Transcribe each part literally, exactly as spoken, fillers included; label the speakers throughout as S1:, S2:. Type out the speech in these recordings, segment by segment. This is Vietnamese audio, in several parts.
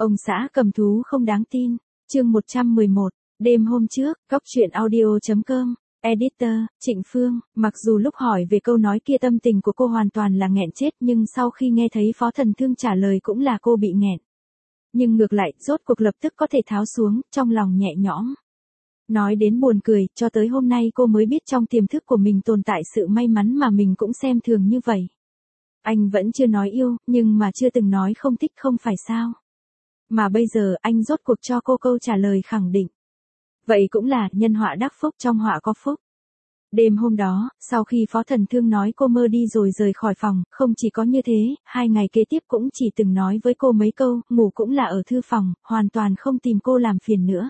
S1: Ông xã cầm thú không đáng tin. Chương một trăm mười một, đêm hôm trước, Cóc truyện audio chấm com. Editor, Trịnh Phương. Mặc dù lúc hỏi về câu nói kia tâm tình của cô hoàn toàn là nghẹn chết, nhưng sau khi nghe thấy Phó Thần Thương trả lời cũng là cô bị nghẹn. Nhưng ngược lại, rốt cuộc lập tức có thể tháo xuống, trong lòng nhẹ nhõm. Nói đến buồn cười, cho tới hôm nay cô mới biết trong tiềm thức của mình tồn tại sự may mắn mà mình cũng xem thường như vậy. Anh vẫn chưa nói yêu, nhưng mà chưa từng nói không thích không phải sao. Mà bây giờ anh rốt cuộc cho cô câu trả lời khẳng định. Vậy cũng là nhân họa đắc phúc, trong họa có phúc. Đêm hôm đó, sau khi Phó Thần Thương nói cô mơ đi rồi rời khỏi phòng, không chỉ có như thế, hai ngày kế tiếp cũng chỉ từng nói với cô mấy câu, ngủ cũng là ở thư phòng, hoàn toàn không tìm cô làm phiền nữa.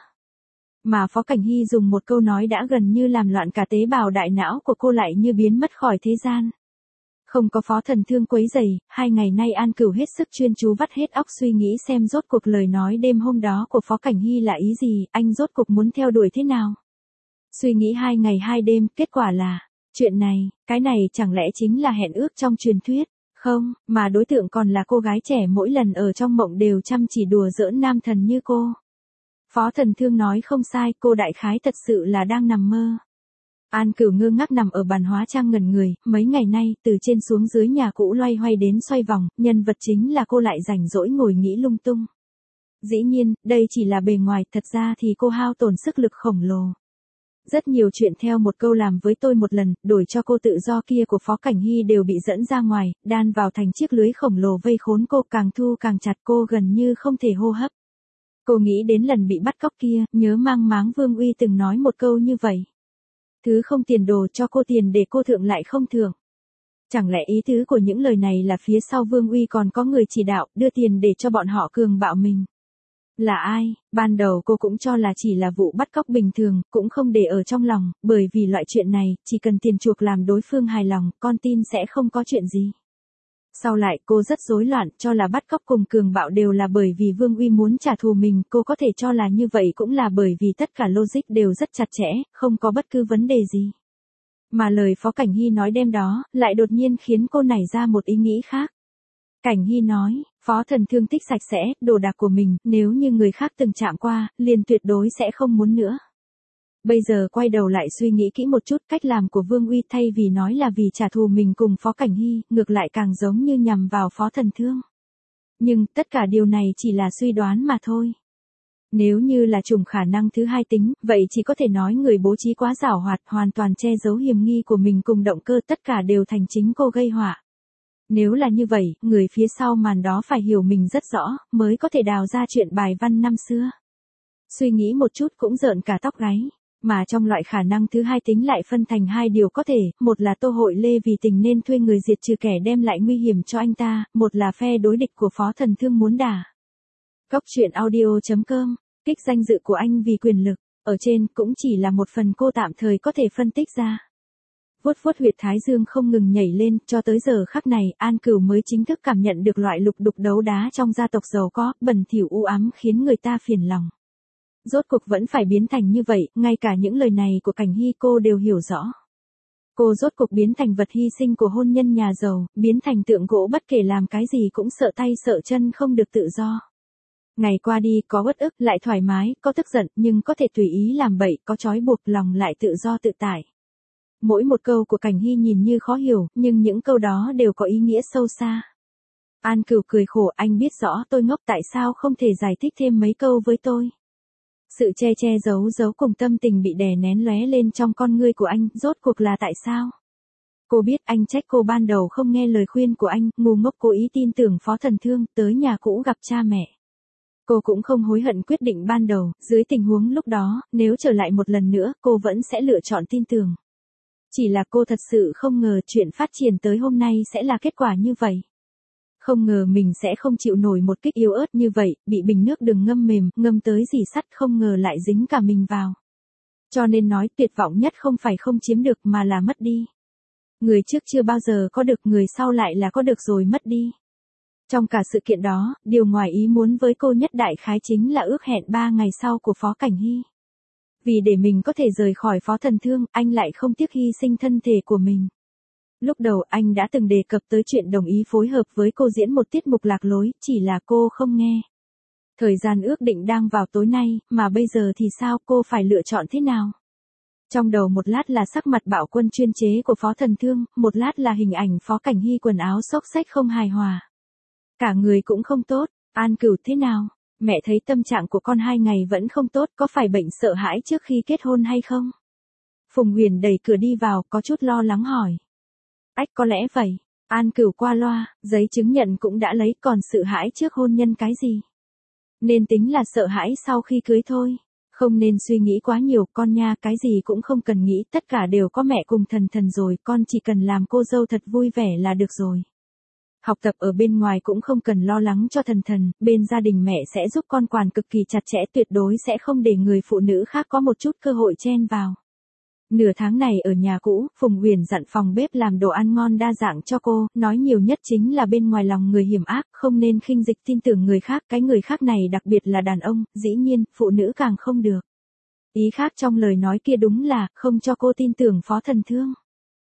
S1: Mà Phó Cảnh Hy dùng một câu nói đã gần như làm loạn cả tế bào đại não của cô lại như biến mất khỏi thế gian. Không có Phó Thần Thương quấy rầy, hai ngày nay An Cửu hết sức chuyên chú vắt hết óc suy nghĩ xem rốt cuộc lời nói đêm hôm đó của Phó Cảnh Hy là ý gì, anh rốt cuộc muốn theo đuổi thế nào. Suy nghĩ hai ngày hai đêm, kết quả là, chuyện này, cái này chẳng lẽ chính là hẹn ước trong truyền thuyết, không, mà đối tượng còn là cô gái trẻ mỗi lần ở trong mộng đều chăm chỉ đùa giỡn nam thần như cô. Phó Thần Thương nói không sai, cô đại khái thật sự là đang nằm mơ. An Cửu ngơ ngác nằm ở bàn hóa trang ngẩn người, mấy ngày nay, từ trên xuống dưới nhà cũ loay hoay đến xoay vòng, nhân vật chính là cô lại rảnh rỗi ngồi nghĩ lung tung. Dĩ nhiên, đây chỉ là bề ngoài, thật ra thì cô hao tổn sức lực khổng lồ. Rất nhiều chuyện theo một câu làm với tôi một lần, đổi cho cô tự do kia của Phó Cảnh Hy đều bị dẫn ra ngoài, đan vào thành chiếc lưới khổng lồ vây khốn cô, càng thu càng chặt, cô gần như không thể hô hấp. Cô nghĩ đến lần bị bắt cóc kia, nhớ mang máng Vương Uy từng nói một câu như vậy. Thứ không tiền đồ cho cô tiền để cô thượng lại không thưởng. Chẳng lẽ ý tứ của những lời này là phía sau Vương Uy còn có người chỉ đạo, đưa tiền để cho bọn họ cường bạo mình? Là ai? Ban đầu cô cũng cho là chỉ là vụ bắt cóc bình thường, cũng không để ở trong lòng, bởi vì loại chuyện này, chỉ cần tiền chuộc làm đối phương hài lòng, con tin sẽ không có chuyện gì. Sau lại cô rất rối loạn, cho là bắt cóc cùng cường bạo đều là bởi vì Vương Uy muốn trả thù mình, cô có thể cho là như vậy cũng là bởi vì tất cả logic đều rất chặt chẽ, không có bất cứ vấn đề gì. Mà lời Phó Cảnh Hy nói đêm đó, lại đột nhiên khiến cô nảy ra một ý nghĩ khác. Cảnh Hy nói, Phó Thần Thương thích sạch sẽ, đồ đạc của mình, nếu như người khác từng chạm qua, liền tuyệt đối sẽ không muốn nữa. Bây giờ quay đầu lại suy nghĩ kỹ một chút, cách làm của Vương Uy thay vì nói là vì trả thù mình cùng Phó Cảnh Hy, ngược lại càng giống như nhằm vào Phó Thần Thương. Nhưng, tất cả điều này chỉ là suy đoán mà thôi. Nếu như là trùng khả năng thứ hai tính, vậy chỉ có thể nói người bố trí quá giảo hoạt, hoàn toàn che giấu hiểm nghi của mình cùng động cơ, tất cả đều thành chính cô gây họa. Nếu là như vậy, người phía sau màn đó phải hiểu mình rất rõ, mới có thể đào ra chuyện bài văn năm xưa. Suy nghĩ một chút cũng rợn cả tóc gáy. Mà trong loại khả năng thứ hai tính lại phân thành hai điều có thể, một là Tô Hội Lê vì tình nên thuê người diệt trừ kẻ đem lại nguy hiểm cho anh ta, một là phe đối địch của Phó Thần Thương muốn đả. Cóc truyện audio chấm com, kích danh dự của anh vì quyền lực, ở trên cũng chỉ là một phần cô tạm thời có thể phân tích ra. Vuốt vuốt huyệt thái dương không ngừng nhảy lên, cho tới giờ khắc này, An Cửu mới chính thức cảm nhận được loại lục đục đấu đá trong gia tộc giàu có, bẩn thỉu u ám khiến người ta phiền lòng. Rốt cuộc vẫn phải biến thành như vậy, ngay cả những lời này của Cảnh Hy cô đều hiểu rõ. Cô rốt cuộc biến thành vật hy sinh của hôn nhân nhà giàu, biến thành tượng gỗ bất kể làm cái gì cũng sợ tay sợ chân không được tự do. Ngày qua đi có uất ức lại thoải mái, có tức giận nhưng có thể tùy ý làm bậy, có trói buộc lòng lại tự do tự tại. Mỗi một câu của Cảnh Hy nhìn như khó hiểu, nhưng những câu đó đều có ý nghĩa sâu xa. An Cửu cười khổ, anh biết rõ tôi ngốc, tại sao không thể giải thích thêm mấy câu với tôi. Sự che che giấu giấu cùng tâm tình bị đè nén lóe lên trong con ngươi của anh, rốt cuộc là tại sao? Cô biết anh trách cô ban đầu không nghe lời khuyên của anh, ngu ngốc cố ý tin tưởng Phó Thần Thương, tới nhà cũ gặp cha mẹ. Cô cũng không hối hận quyết định ban đầu, dưới tình huống lúc đó, nếu trở lại một lần nữa, cô vẫn sẽ lựa chọn tin tưởng. Chỉ là cô thật sự không ngờ chuyện phát triển tới hôm nay sẽ là kết quả như vậy. Không ngờ mình sẽ không chịu nổi một kích yếu ớt như vậy, bị bình nước đừng ngâm mềm, ngâm tới dì sắt không ngờ lại dính cả mình vào. Cho nên nói tuyệt vọng nhất không phải không chiếm được mà là mất đi. Người trước chưa bao giờ có được, người sau lại là có được rồi mất đi. Trong cả sự kiện đó, điều ngoài ý muốn với cô nhất đại khái chính là ước hẹn ba ngày sau của Phó Cảnh Hy. Vì để mình có thể rời khỏi Phó Thần Thương, anh lại không tiếc hy sinh thân thể của mình. Lúc đầu anh đã từng đề cập tới chuyện đồng ý phối hợp với cô diễn một tiết mục lạc lối, chỉ là cô không nghe. Thời gian ước định đang vào tối nay, mà bây giờ thì sao, cô phải lựa chọn thế nào? Trong đầu một lát là sắc mặt bạo quân chuyên chế của Phó Thần Thương, một lát là hình ảnh Phó Cảnh Hy quần áo xốc xách không hài hòa. Cả người cũng không tốt, An Cửu thế nào? Mẹ thấy tâm trạng của con hai ngày vẫn không tốt, có phải bệnh sợ hãi trước khi kết hôn hay không? Phùng Huyền đẩy cửa đi vào, có chút lo lắng hỏi. Ách, có lẽ vậy. An Cửu qua loa, giấy chứng nhận cũng đã lấy, còn sợ hãi trước hôn nhân cái gì? Nên tính là sợ hãi sau khi cưới thôi. Không nên suy nghĩ quá nhiều, con nha, cái gì cũng không cần nghĩ, tất cả đều có mẹ cùng Thần Thần rồi, con chỉ cần làm cô dâu thật vui vẻ là được rồi. Học tập ở bên ngoài cũng không cần lo lắng cho Thần Thần, bên gia đình mẹ sẽ giúp con quản cực kỳ chặt chẽ, tuyệt đối sẽ không để người phụ nữ khác có một chút cơ hội chen vào. Nửa tháng này ở nhà cũ, Phùng Huyền dặn phòng bếp làm đồ ăn ngon đa dạng cho cô, nói nhiều nhất chính là bên ngoài lòng người hiểm ác, không nên khinh dịch tin tưởng người khác, cái người khác này đặc biệt là đàn ông, dĩ nhiên, phụ nữ càng không được. Ý khác trong lời nói kia đúng là, không cho cô tin tưởng Phó Thần Thương.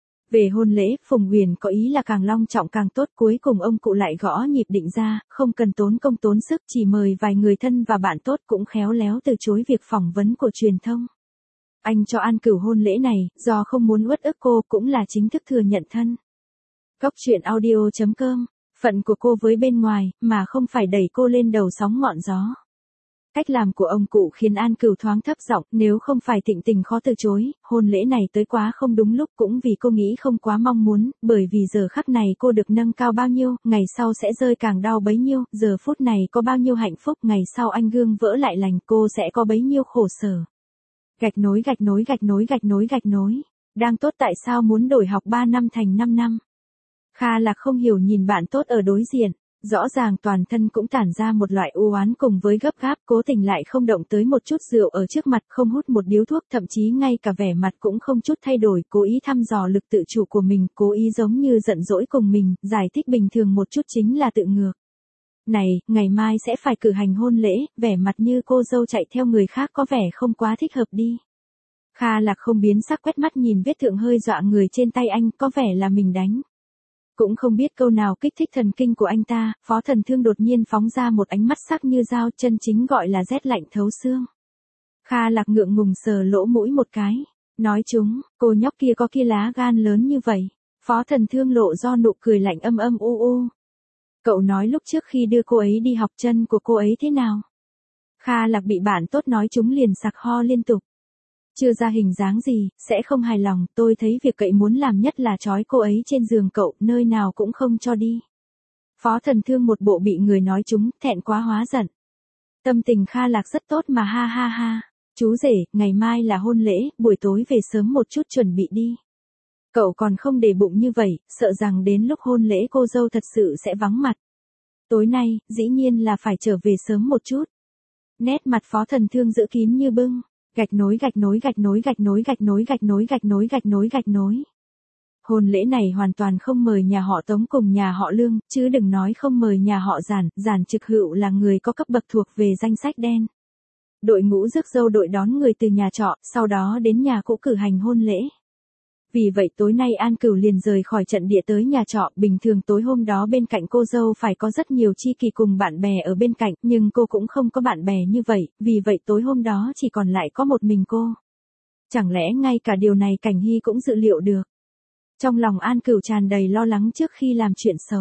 S1: Về hôn lễ, Phùng Huyền có ý là càng long trọng càng tốt, cuối cùng ông cụ lại gõ nhịp định ra, không cần tốn công tốn sức, chỉ mời vài người thân và bạn tốt, cũng khéo léo từ chối việc phỏng vấn của truyền thông. Anh cho An Cửu hôn lễ này, do không muốn uất ức cô, cũng là chính thức thừa nhận thân. Góc truyện audio chấm com, phận của cô với bên ngoài, mà không phải đẩy cô lên đầu sóng ngọn gió. Cách làm của ông cụ khiến An Cửu thoáng thấp giọng, nếu không phải Thịnh Tình khó từ chối, hôn lễ này tới quá không đúng lúc, cũng vì cô nghĩ không quá mong muốn, bởi vì giờ khắc này cô được nâng cao bao nhiêu, ngày sau sẽ rơi càng đau bấy nhiêu, giờ phút này có bao nhiêu hạnh phúc, ngày sau anh gương vỡ lại lành, cô sẽ có bấy nhiêu khổ sở. Gạch nối gạch nối gạch nối gạch nối gạch nối, đang tốt tại sao muốn đổi học ba năm thành năm năm. Kha Lạc không hiểu nhìn bạn tốt ở đối diện, rõ ràng toàn thân cũng tản ra một loại u oán cùng với gấp gáp, cố tình lại không động tới một chút rượu ở trước mặt, không hút một điếu thuốc, thậm chí ngay cả vẻ mặt cũng không chút thay đổi, cố ý thăm dò lực tự chủ của mình, cố ý giống như giận dỗi cùng mình, giải thích bình thường một chút chính là tự ngược. Này, ngày mai sẽ phải cử hành hôn lễ, vẻ mặt như cô dâu chạy theo người khác có vẻ không quá thích hợp đi. Kha Lạc không biến sắc quét mắt nhìn vết thương hơi dọa người trên tay anh, có vẻ là mình đánh. Cũng không biết câu nào kích thích thần kinh của anh ta, Phó Thần Thương đột nhiên phóng ra một ánh mắt sắc như dao, chân chính gọi là rét lạnh thấu xương. Kha Lạc ngượng ngùng sờ lỗ mũi một cái, nói chúng, cô nhóc kia có kia lá gan lớn như vậy. Phó Thần Thương lộ do nụ cười lạnh âm âm u u. Cậu nói lúc trước khi đưa cô ấy đi học chân của cô ấy thế nào? Kha Lạc bị bạn tốt nói chúng liền sặc ho liên tục. Chưa ra hình dáng gì, sẽ không hài lòng, tôi thấy việc cậy muốn làm nhất là trói cô ấy trên giường cậu, nơi nào cũng không cho đi. Phó Thần Thương một bộ bị người nói chúng, thẹn quá hóa giận. Tâm tình Kha Lạc rất tốt mà ha ha ha. Chú rể, ngày mai là hôn lễ, buổi tối về sớm một chút chuẩn bị đi. Cậu còn không để bụng như vậy, sợ rằng đến lúc hôn lễ cô dâu thật sự sẽ vắng mặt. Tối nay, dĩ nhiên là phải trở về sớm một chút. Nét mặt Phó Thần Thương giữ kín như bưng. Gạch nối gạch nối gạch nối gạch nối gạch nối gạch nối gạch nối gạch nối gạch nối. Hôn lễ này hoàn toàn không mời nhà họ Tống cùng nhà họ Lương, chứ đừng nói không mời nhà họ Giản, Giản Trực Hữu là người có cấp bậc thuộc về danh sách đen. Đội ngũ rước dâu đội đón người từ nhà trọ, sau đó đến nhà cũ cử hành hôn lễ. Vì vậy tối nay An Cửu liền rời khỏi trận địa tới nhà trọ, bình thường tối hôm đó bên cạnh cô dâu phải có rất nhiều tri kỷ cùng bạn bè ở bên cạnh, nhưng cô cũng không có bạn bè như vậy, vì vậy tối hôm đó chỉ còn lại có một mình cô. Chẳng lẽ ngay cả điều này Cảnh Hy cũng dự liệu được? Trong lòng An Cửu tràn đầy lo lắng trước khi làm chuyện xấu.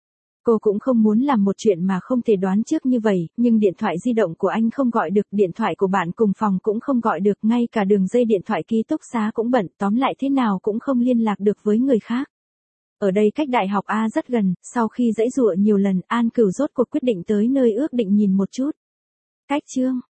S1: Cô cũng không muốn làm một chuyện mà không thể đoán trước như vậy, nhưng điện thoại di động của anh không gọi được, điện thoại của bạn cùng phòng cũng không gọi được, ngay cả đường dây điện thoại ký túc xá cũng bận, tóm lại thế nào cũng không liên lạc được với người khác. Ở đây cách đại học A rất gần, sau khi giãy giụa nhiều lần, An Cửu rốt cuộc quyết định tới nơi ước định nhìn một chút. Cách chương